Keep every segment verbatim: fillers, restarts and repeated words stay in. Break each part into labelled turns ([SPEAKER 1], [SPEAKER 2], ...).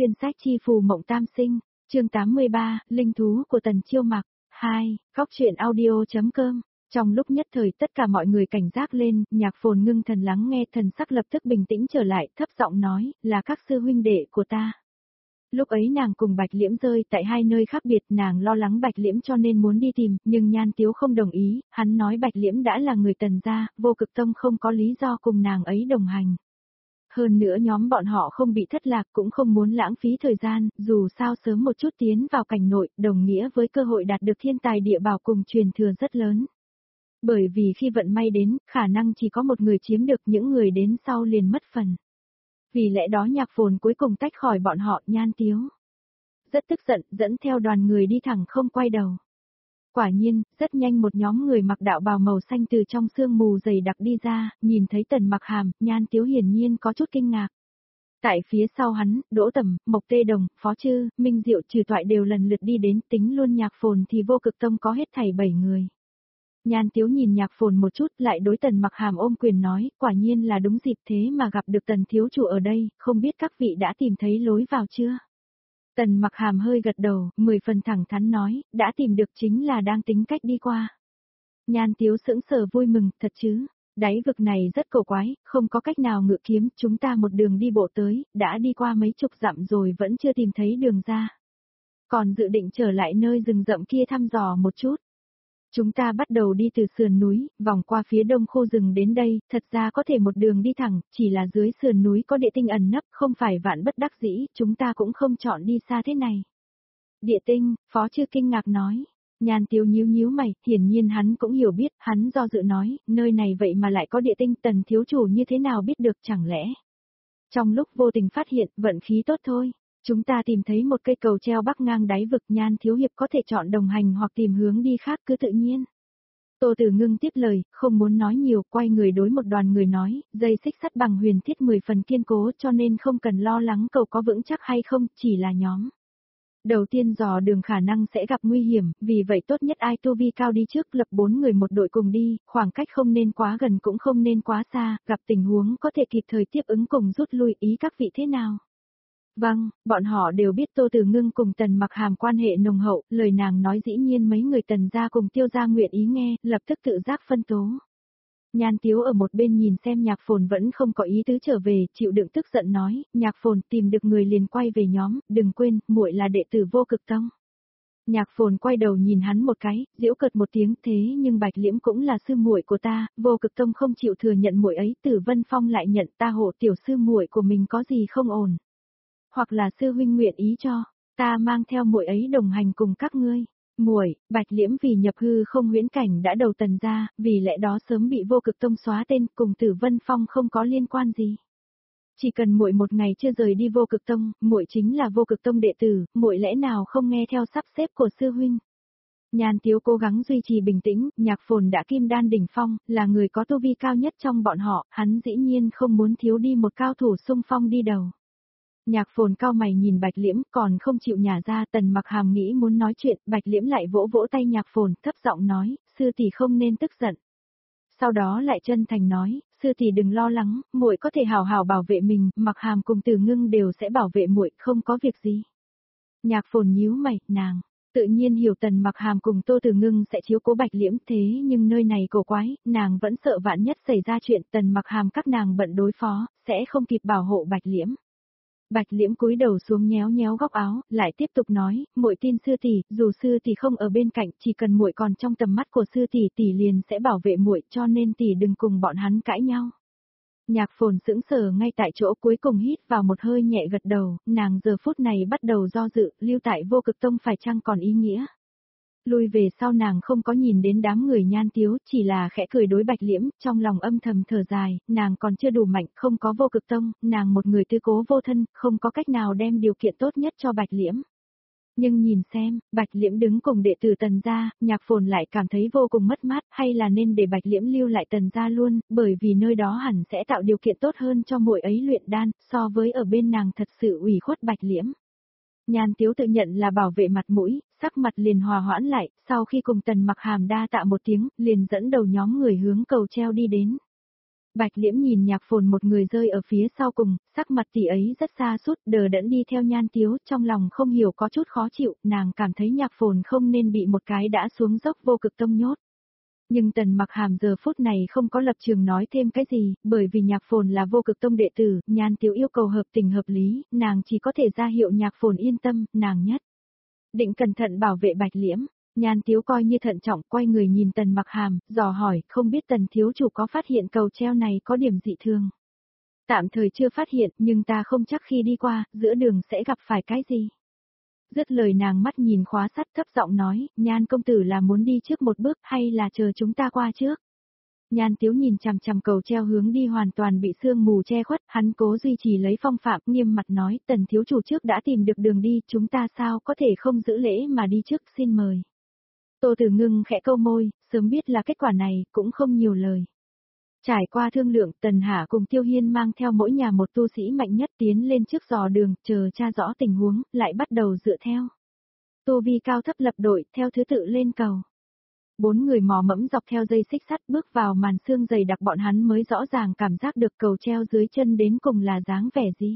[SPEAKER 1] xuyên sách chi phù mộng tam sinh, chương tám mươi ba, linh thú của Tần Chiêu Mặc, hai, góc truyện audio.com. Trong lúc nhất thời tất cả mọi người cảnh giác lên, Nhạc Phồn ngưng thần lắng nghe, thần sắc lập tức bình tĩnh trở lại, thấp giọng nói, là các sư huynh đệ của ta. Lúc ấy nàng cùng Bạch Liễm rơi tại hai nơi khác biệt, nàng lo lắng Bạch Liễm cho nên muốn đi tìm, nhưng Nhan Tiếu không đồng ý, hắn nói Bạch Liễm đã là người Tần gia, Vô Cực Tông không có lý do cùng nàng ấy đồng hành. Hơn nữa nhóm bọn họ không bị thất lạc cũng không muốn lãng phí thời gian, dù sao sớm một chút tiến vào cảnh nội, đồng nghĩa với cơ hội đạt được thiên tài địa bảo cùng truyền thừa rất lớn. Bởi vì khi vận may đến, khả năng chỉ có một người chiếm được, những người đến sau liền mất phần. Vì lẽ đó Nhạc Phồn cuối cùng tách khỏi bọn họ. Nhan Tiếu rất tức giận, dẫn theo đoàn người đi thẳng không quay đầu. Quả nhiên, rất nhanh một nhóm người mặc đạo bào màu xanh từ trong sương mù dày đặc đi ra, nhìn thấy Tần Mặc Hàm, Nhan Tiếu hiển nhiên có chút kinh ngạc. Tại phía sau hắn, Đỗ Tầm, Mộc Tê Đồng, Phó Trư, Minh Diệu Trừ Toại đều lần lượt đi đến, tính luôn Nhạc Phồn thì Vô Cực Tông có hết thảy bảy người. Nhan Tiếu nhìn Nhạc Phồn một chút, lại đối Tần Mặc Hàm ôm quyền nói, quả nhiên là đúng dịp thế mà gặp được Tần thiếu chủ ở đây, không biết các vị đã tìm thấy lối vào chưa? Tần Mặc Hàm hơi gật đầu, mười phần thẳng thắn nói, đã tìm được, chính là đang tính cách đi qua. Nhan Tiếu sững sờ vui mừng, thật chứ, đáy vực này rất cổ quái, không có cách nào ngự kiếm, chúng ta một đường đi bộ tới, đã đi qua mấy chục dặm rồi vẫn chưa tìm thấy đường ra. Còn dự định trở lại nơi rừng rậm kia thăm dò một chút. Chúng ta bắt đầu đi từ sườn núi, vòng qua phía đông khu rừng đến đây, thật ra có thể một đường đi thẳng, chỉ là dưới sườn núi có địa tinh ẩn nấp, không phải vạn bất đắc dĩ, chúng ta cũng không chọn đi xa thế này. Địa tinh, Phó Trư kinh ngạc nói. Nhan Tiếu nhíu nhíu mày, hiển nhiên hắn cũng hiểu biết, hắn do dự nói, nơi này vậy mà lại có địa tinh, Tần thiếu chủ như thế nào biết được, chẳng lẽ. Trong lúc vô tình phát hiện, vận khí tốt thôi. Chúng ta tìm thấy một cây cầu treo bắc ngang đáy vực, Nhan thiếu hiệp có thể chọn đồng hành hoặc tìm hướng đi khác cứ tự nhiên. Tô Tử Ngưng tiếp lời, không muốn nói nhiều, quay người đối một đoàn người nói, dây xích sắt bằng huyền thiết mười phần kiên cố cho nên không cần lo lắng cầu có vững chắc hay không, chỉ là nhóm. Đầu tiên dò đường khả năng sẽ gặp nguy hiểm, vì vậy tốt nhất ai tu vi cao đi trước, lập bốn người một đội cùng đi, khoảng cách không nên quá gần cũng không nên quá xa, gặp tình huống có thể kịp thời tiếp ứng cùng rút lui, ý các vị thế nào? Vâng, bọn họ đều biết Tô Tử Ngưng cùng Tần Mặc Hàm quan hệ nồng hậu, lời nàng nói dĩ nhiên mấy người Tần gia cùng Tiêu gia nguyện ý nghe, lập tức tự giác phân tố. Nhan Tiếu ở một bên nhìn xem Nhạc Phồn vẫn không có ý tứ trở về, chịu đựng tức giận nói, Nhạc Phồn tìm được người liền quay về nhóm, đừng quên, muội là đệ tử Vô Cực Tông. Nhạc Phồn quay đầu nhìn hắn một cái, giễu cợt một tiếng, thế nhưng Bạch Liễm cũng là sư muội của ta, Vô Cực Tông không chịu thừa nhận muội ấy, Tử Vân Phong lại nhận ta hộ tiểu sư muội của mình có gì không ổn. Hoặc là sư huynh nguyện ý cho, ta mang theo muội ấy đồng hành cùng các ngươi. Muội, Bạch Liễm vì nhập hư không huyễn cảnh đã đầu Tần gia, vì lẽ đó sớm bị Vô Cực Tông xóa tên, cùng Tử Vân Phong không có liên quan gì. Chỉ cần muội một ngày chưa rời đi Vô Cực Tông, muội chính là Vô Cực Tông đệ tử, muội lẽ nào không nghe theo sắp xếp của sư huynh. Nhan Tiếu cố gắng duy trì bình tĩnh, Nhạc Phồn đã kim đan đỉnh phong, là người có tu vi cao nhất trong bọn họ, hắn dĩ nhiên không muốn thiếu đi một cao thủ xung phong đi đầu. Nhạc Phồn cao mày nhìn Bạch Liễm, còn không chịu nhả ra, Tần Mặc Hàm nghĩ muốn nói chuyện, Bạch Liễm lại vỗ vỗ tay Nhạc Phồn, thấp giọng nói, sư tỷ không nên tức giận. Sau đó lại chân thành nói, sư tỷ đừng lo lắng, muội có thể hào hào bảo vệ mình, Mặc Hàm cùng Tử Ngưng đều sẽ bảo vệ muội, không có việc gì. Nhạc Phồn nhíu mày, nàng tự nhiên hiểu Tần Mặc Hàm cùng Tô Tử Ngưng sẽ chiếu cố Bạch Liễm, thế nhưng nơi này cổ quái, nàng vẫn sợ vạn nhất xảy ra chuyện, Tần Mặc Hàm các nàng bận đối phó, sẽ không kịp bảo hộ Bạch Liễm. Bạch Liễm cúi đầu xuống nhéo nhéo góc áo, lại tiếp tục nói, muội tin sư tỷ, dù sư tỷ không ở bên cạnh, chỉ cần muội còn trong tầm mắt của sư tỷ, tỷ liền sẽ bảo vệ muội, cho nên tỷ đừng cùng bọn hắn cãi nhau. Nhạc Phồn sững sờ ngay tại chỗ, cuối cùng hít vào một hơi nhẹ gật đầu, nàng giờ phút này bắt đầu do dự, lưu tại Vô Cực Tông phải chăng còn ý nghĩa. Lui về sau nàng không có nhìn đến đám người Nhan Tiếu, chỉ là khẽ cười đối Bạch Liễm, trong lòng âm thầm thở dài, nàng còn chưa đủ mạnh, không có Vô Cực Tông, nàng một người tư cố vô thân, không có cách nào đem điều kiện tốt nhất cho Bạch Liễm. Nhưng nhìn xem, Bạch Liễm đứng cùng đệ tử Tần gia, Nhạc Phồn lại cảm thấy vô cùng mất mát, hay là nên để Bạch Liễm lưu lại Tần gia luôn, bởi vì nơi đó hẳn sẽ tạo điều kiện tốt hơn cho muội ấy luyện đan, so với ở bên nàng thật sự ủy khuất Bạch Liễm. Nhan Tiếu tự nhận là bảo vệ mặt mũi, sắc mặt liền hòa hoãn lại, sau khi cùng Tần Mặc Hàm đa tạ một tiếng, liền dẫn đầu nhóm người hướng cầu treo đi đến. Bạch Liễm nhìn Nhạc Phồn một người rơi ở phía sau cùng, sắc mặt tỷ ấy rất xa sút đờ đẫn đi theo Nhan Tiếu, trong lòng không hiểu có chút khó chịu, nàng cảm thấy Nhạc Phồn không nên bị một cái đã xuống dốc vô cực tông nhốt. Nhưng Tần Mặc Hàm giờ phút này không có lập trường nói thêm cái gì, bởi vì Nhạc Phồn là vô cực tông đệ tử, Nhan Tiếu yêu cầu hợp tình hợp lý, nàng chỉ có thể ra hiệu Nhạc Phồn yên tâm, nàng nhất định cẩn thận bảo vệ Bạch Liễm. Nhan Tiếu coi như thận trọng, quay người nhìn Tần Mặc Hàm, dò hỏi, không biết Tần thiếu chủ có phát hiện cầu treo này có điểm dị thường. Tạm thời chưa phát hiện, nhưng ta không chắc khi đi qua, giữa đường sẽ gặp phải cái gì. Dứt lời nàng mắt nhìn khóa sắt thấp giọng nói, Nhan công tử là muốn đi trước một bước hay là chờ chúng ta qua trước. Nhan Tiếu nhìn chằm chằm cầu treo hướng đi hoàn toàn bị sương mù che khuất, hắn cố duy trì lấy phong phạm, nghiêm mặt nói, Tần thiếu chủ trước đã tìm được đường đi, chúng ta sao có thể không giữ lễ mà đi trước, xin mời. Tô Tử Ngưng khẽ câu môi, sớm biết là kết quả này, cũng không nhiều lời. Trải qua thương lượng, Tần Hạ cùng Tiêu Hiên mang theo mỗi nhà một tu sĩ mạnh nhất tiến lên trước dò đường, chờ tra rõ tình huống, lại bắt đầu dựa theo. Tu vi cao thấp lập đội, theo thứ tự lên cầu. Bốn người mò mẫm dọc theo dây xích sắt bước vào màn sương dày đặc, bọn hắn mới rõ ràng cảm giác được cầu treo dưới chân đến cùng là dáng vẻ gì.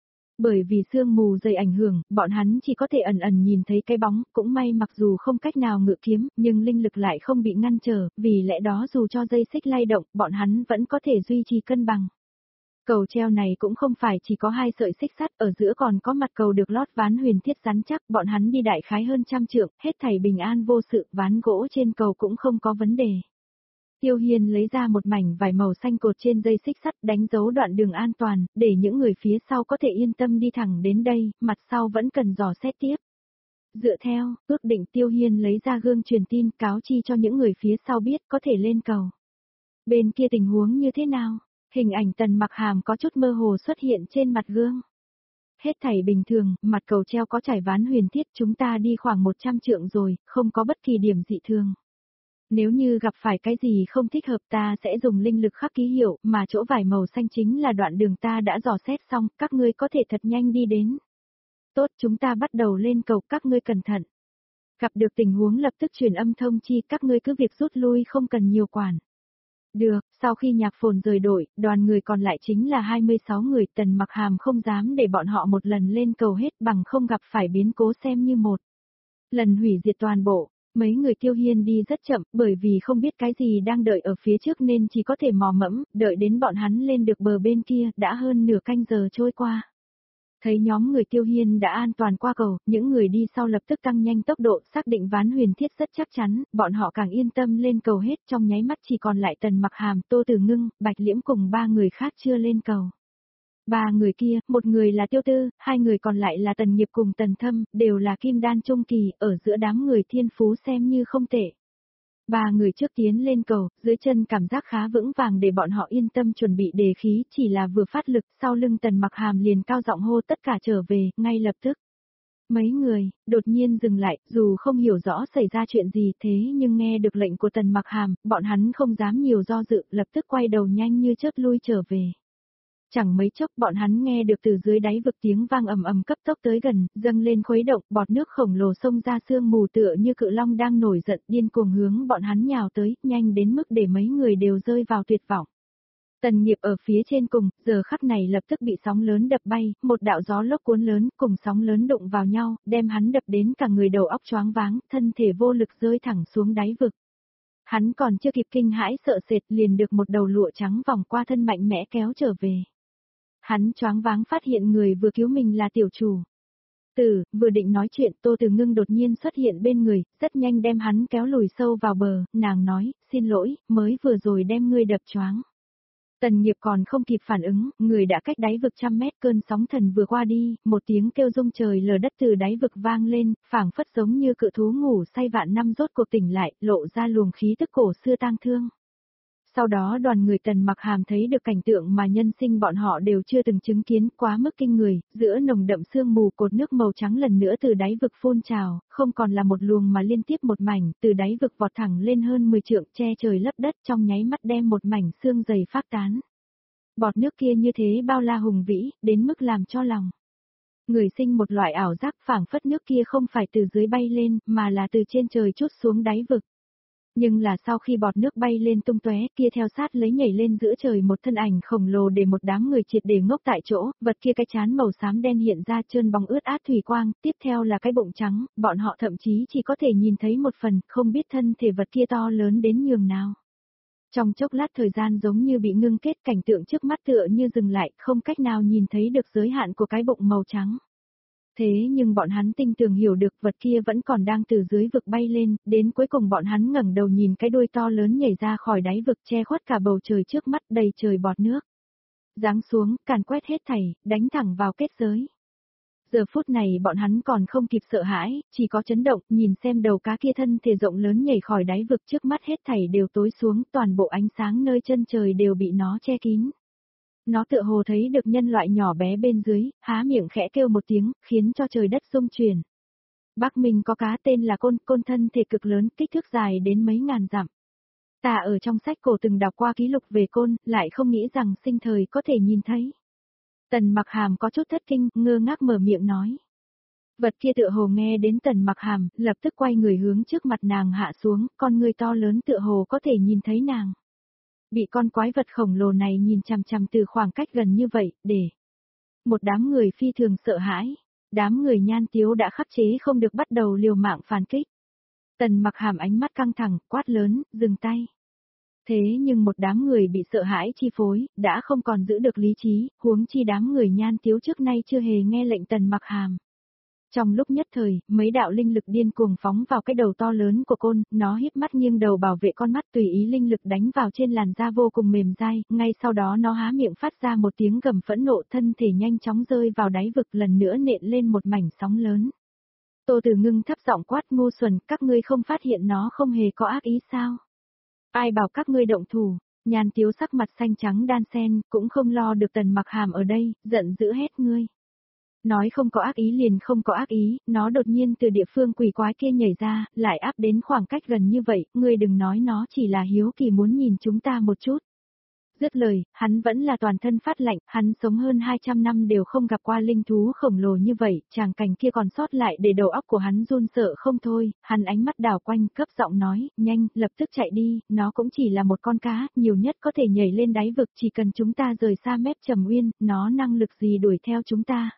[SPEAKER 1] Bởi vì sương mù dày ảnh hưởng, bọn hắn chỉ có thể ẩn ẩn nhìn thấy cái bóng, cũng may mặc dù không cách nào ngự kiếm, nhưng linh lực lại không bị ngăn trở, vì lẽ đó dù cho dây xích lay động, bọn hắn vẫn có thể duy trì cân bằng. Cầu treo này cũng không phải chỉ có hai sợi xích sắt, ở giữa còn có mặt cầu được lót ván huyền thiết rắn chắc, bọn hắn đi đại khái hơn trăm trượng, hết thảy bình an vô sự, ván gỗ trên cầu cũng không có vấn đề. Tiêu Hiên lấy ra một mảnh vải màu xanh cột trên dây xích sắt đánh dấu đoạn đường an toàn, để những người phía sau có thể yên tâm đi thẳng đến đây, mặt sau vẫn cần dò xét tiếp. Dựa theo, ước định Tiêu Hiên lấy ra gương truyền tin cáo chi cho những người phía sau biết có thể lên cầu. Bên kia tình huống như thế nào? Hình ảnh Tần Mặc Hàm có chút mơ hồ xuất hiện trên mặt gương. Hết thảy bình thường, mặt cầu treo có trải ván huyền thiết, chúng ta đi khoảng một trăm trượng rồi, không có bất kỳ điểm dị thường. Nếu như gặp phải cái gì không thích hợp ta sẽ dùng linh lực khắc ký hiệu, mà chỗ vải màu xanh chính là đoạn đường ta đã dò xét xong, các ngươi có thể thật nhanh đi đến. Tốt, chúng ta bắt đầu lên cầu, các ngươi cẩn thận. Gặp được tình huống lập tức truyền âm thông chi, các ngươi cứ việc rút lui không cần nhiều quản. Được, sau khi Nhạc Phồn rời đội, đoàn người còn lại chính là hai mươi sáu người, Tần Mặc Hàm không dám để bọn họ một lần lên cầu hết bằng không gặp phải biến cố xem như một lần hủy diệt toàn bộ. Mấy người Tiêu Hiên đi rất chậm, bởi vì không biết cái gì đang đợi ở phía trước nên chỉ có thể mò mẫm, đợi đến bọn hắn lên được bờ bên kia, đã hơn nửa canh giờ trôi qua. Thấy nhóm người Tiêu Hiên đã an toàn qua cầu, những người đi sau lập tức tăng nhanh tốc độ, xác định ván huyền thiết rất chắc chắn, bọn họ càng yên tâm lên cầu hết, trong nháy mắt chỉ còn lại Tần Mặc Hàm, Tô Tử Ngưng, Bạch Liễm cùng ba người khác chưa lên cầu. Ba người kia, một người là Tiêu Tư, hai người còn lại là Tần Nghiệp cùng Tần Thâm, đều là kim đan trung kỳ, ở giữa đám người thiên phú xem như không tệ. Ba người trước tiến lên cầu, dưới chân cảm giác khá vững vàng để bọn họ yên tâm chuẩn bị đề khí, chỉ là vừa phát lực, sau lưng Tần Mặc Hàm liền cao giọng hô tất cả trở về, ngay lập tức. Mấy người, đột nhiên dừng lại, dù không hiểu rõ xảy ra chuyện gì thế nhưng nghe được lệnh của Tần Mặc Hàm, bọn hắn không dám nhiều do dự, lập tức quay đầu nhanh như chớp lui trở về. Chẳng mấy chốc bọn hắn nghe được từ dưới đáy vực tiếng vang ầm ầm cấp tốc tới gần, dâng lên khuấy động, bọt nước khổng lồ xông ra sương mù tựa như cự long đang nổi giận điên cuồng hướng bọn hắn nhào tới, nhanh đến mức để mấy người đều rơi vào tuyệt vọng. Tần Nghiệp ở phía trên cùng, giờ khắc này lập tức bị sóng lớn đập bay, một đạo gió lốc cuốn lớn cùng sóng lớn đụng vào nhau, đem hắn đập đến cả người đầu óc choáng váng, thân thể vô lực rơi thẳng xuống đáy vực. Hắn còn chưa kịp kinh hãi sợ sệt liền được một đầu lụa trắng vòng qua thân mạnh mẽ kéo trở về. Hắn choáng váng phát hiện người vừa cứu mình là tiểu chủ. Tử, vừa định nói chuyện, Tô Tử Ngưng đột nhiên xuất hiện bên người, rất nhanh đem hắn kéo lùi sâu vào bờ, nàng nói, xin lỗi, mới vừa rồi đem ngươi đập choáng. Tần Nghiệp còn không kịp phản ứng, người đã cách đáy vực trăm mét, cơn sóng thần vừa qua đi, một tiếng kêu rung trời lở đất từ đáy vực vang lên, phảng phất giống như cự thú ngủ say vạn năm rốt cuộc tỉnh lại, lộ ra luồng khí tức cổ xưa tang thương. Sau đó đoàn người Tần Mặc Hàm thấy được cảnh tượng mà nhân sinh bọn họ đều chưa từng chứng kiến, quá mức kinh người, giữa nồng đậm sương mù cột nước màu trắng lần nữa từ đáy vực phun trào, không còn là một luồng mà liên tiếp một mảnh, từ đáy vực vọt thẳng lên hơn mười trượng, che trời lấp đất, trong nháy mắt đem một mảnh sương dày phát tán. Bọt nước kia như thế bao la hùng vĩ, đến mức làm cho lòng người sinh một loại ảo giác, phảng phất nước kia không phải từ dưới bay lên, mà là từ trên trời trút xuống đáy vực. Nhưng là sau khi bọt nước bay lên tung tóe, kia theo sát lấy nhảy lên giữa trời một thân ảnh khổng lồ để một đám người triệt để ngốc tại chỗ, vật kia cái trán màu xám đen hiện ra trơn bóng ướt át thủy quang, tiếp theo là cái bụng trắng, bọn họ thậm chí chỉ có thể nhìn thấy một phần, không biết thân thể vật kia to lớn đến nhường nào. Trong chốc lát thời gian giống như bị ngưng kết, cảnh tượng trước mắt tựa như dừng lại, không cách nào nhìn thấy được giới hạn của cái bụng màu trắng. Thế nhưng bọn hắn tinh tường hiểu được vật kia vẫn còn đang từ dưới vực bay lên, đến cuối cùng bọn hắn ngẩng đầu nhìn cái đuôi to lớn nhảy ra khỏi đáy vực che khuất cả bầu trời trước mắt đầy trời bọt nước. Giáng xuống, càn quét hết thảy, đánh thẳng vào kết giới. Giờ phút này bọn hắn còn không kịp sợ hãi, chỉ có chấn động, nhìn xem đầu cá kia thân thể rộng lớn nhảy khỏi đáy vực trước mắt hết thảy đều tối xuống, toàn bộ ánh sáng nơi chân trời đều bị nó che kín. Nó tựa hồ thấy được nhân loại nhỏ bé bên dưới, há miệng khẽ kêu một tiếng, khiến cho trời đất rung chuyển. Bắc Minh có cá tên là côn, côn thân thể cực lớn, kích thước dài đến mấy ngàn dặm. Ta ở trong sách cổ từng đọc qua ký lục về côn, lại không nghĩ rằng sinh thời có thể nhìn thấy. Tần Mặc Hàm có chút thất kinh, ngơ ngác mở miệng nói. Vật kia tựa hồ nghe đến Tần Mặc Hàm, lập tức quay người hướng trước mặt nàng hạ xuống, con người to lớn tựa hồ có thể nhìn thấy nàng. Bị con quái vật khổng lồ này nhìn chằm chằm từ khoảng cách gần như vậy, để một đám người phi thường sợ hãi, đám người nhan tiếu đã khắc chế không được bắt đầu liều mạng phản kích. Tần Mặc Hàm ánh mắt căng thẳng, quát lớn, dừng tay. Thế nhưng một đám người bị sợ hãi chi phối, đã không còn giữ được lý trí, huống chi đám người nhan tiếu trước nay chưa hề nghe lệnh Tần Mặc Hàm. Trong lúc nhất thời, mấy đạo linh lực điên cuồng phóng vào cái đầu to lớn của côn, nó híp mắt nghiêng đầu bảo vệ con mắt tùy ý linh lực đánh vào trên làn da vô cùng mềm dai, ngay sau đó nó há miệng phát ra một tiếng gầm phẫn nộ, thân thể nhanh chóng rơi vào đáy vực, lần nữa nện lên một mảnh sóng lớn. Tô Tử Ngưng thấp giọng quát, ngu xuẩn, các ngươi không phát hiện nó không hề có ác ý sao? Ai bảo các ngươi động thủ? Nhan Tiếu sắc mặt xanh trắng đan xen, cũng không lo được Tần Mặc Hàm ở đây, giận dữ hét ngươi. Nói không có ác ý liền không có ác ý, nó đột nhiên từ địa phương quỷ quái kia nhảy ra, lại áp đến khoảng cách gần như vậy, ngươi đừng nói nó chỉ là hiếu kỳ muốn nhìn chúng ta một chút. Dứt lời, hắn vẫn là toàn thân phát lạnh, hắn sống hơn hai trăm năm đều không gặp qua linh thú khổng lồ như vậy, tràng cảnh kia còn sót lại để đầu óc của hắn run sợ không thôi, hắn ánh mắt đảo quanh, cấp giọng nói, nhanh, lập tức chạy đi, nó cũng chỉ là một con cá, nhiều nhất có thể nhảy lên đáy vực, chỉ cần chúng ta rời xa mép Trầm Uyên, nó năng lực gì đuổi theo chúng ta.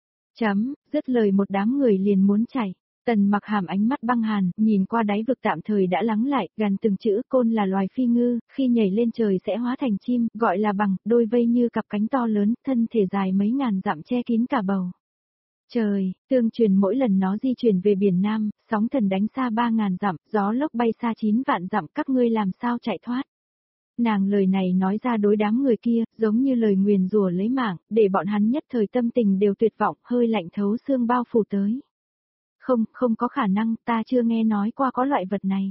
[SPEAKER 1] Chấm, dứt lời một đám người liền muốn chạy. Tần Mặc Hàm ánh mắt băng hàn, nhìn qua đáy vực tạm thời đã lắng lại, gần từng chữ, côn là loài phi ngư, khi nhảy lên trời sẽ hóa thành chim, gọi là bằng, đôi vây như cặp cánh to lớn, thân thể dài mấy ngàn dặm che kín cả bầu. Trời, tương truyền mỗi lần nó di chuyển về biển Nam, sóng thần đánh xa ba ngàn dặm, gió lốc bay xa chín vạn dặm, các ngươi làm sao chạy thoát. Nàng lời này nói ra đối đám người kia, giống như lời nguyền rủa lấy mạng, để bọn hắn nhất thời tâm tình đều tuyệt vọng, hơi lạnh thấu xương bao phủ tới. Không, không có khả năng, ta chưa nghe nói qua có loại vật này.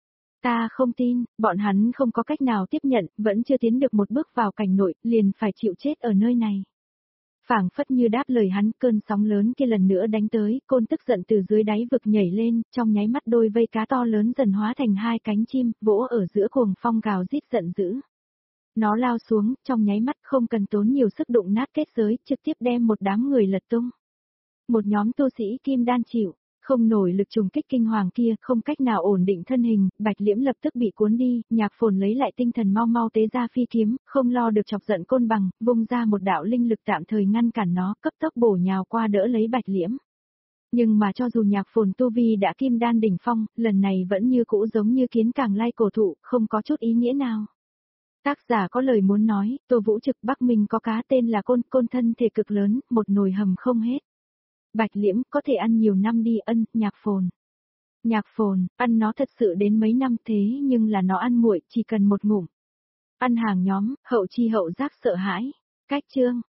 [SPEAKER 1] Ta không tin, bọn hắn không có cách nào tiếp nhận, vẫn chưa tiến được một bước vào cảnh nội, liền phải chịu chết ở nơi này. Phảng phất như đáp lời hắn, cơn sóng lớn kia lần nữa đánh tới, côn tức giận từ dưới đáy vực nhảy lên, trong nháy mắt đôi vây cá to lớn dần hóa thành hai cánh chim, vỗ ở giữa cuồng phong gào rít giận dữ. Nó lao xuống, trong nháy mắt không cần tốn nhiều sức đụng nát kết giới, trực tiếp đem một đám người lật tung. Một nhóm tu sĩ kim đan chịu, không nổi lực trùng kích kinh hoàng kia, không cách nào ổn định thân hình, Bạch Liễm lập tức bị cuốn đi, Nhạc Phồn lấy lại tinh thần mau mau tế ra phi kiếm, không lo được chọc giận côn bằng, vung ra một đạo linh lực tạm thời ngăn cản nó, cấp tốc bổ nhào qua đỡ lấy Bạch Liễm. Nhưng mà cho dù Nhạc Phồn tu vi đã kim đan đỉnh phong, lần này vẫn như cũ giống như kiến càng lai cổ thụ, không có chút ý nghĩa nào. Tác giả có lời muốn nói, Tô Vũ Trực, Bắc Minh có cá tên là côn, côn thân thể cực lớn, một nồi hầm không hết. Bạch Liễm có thể ăn nhiều năm đi, ân, Nhạc Phồn. Nhạc Phồn, ăn nó thật sự đến mấy năm thế nhưng là nó ăn muội, chỉ cần một ngụm. Ăn hàng nhóm, hậu chi hậu giác sợ hãi. Cách chương.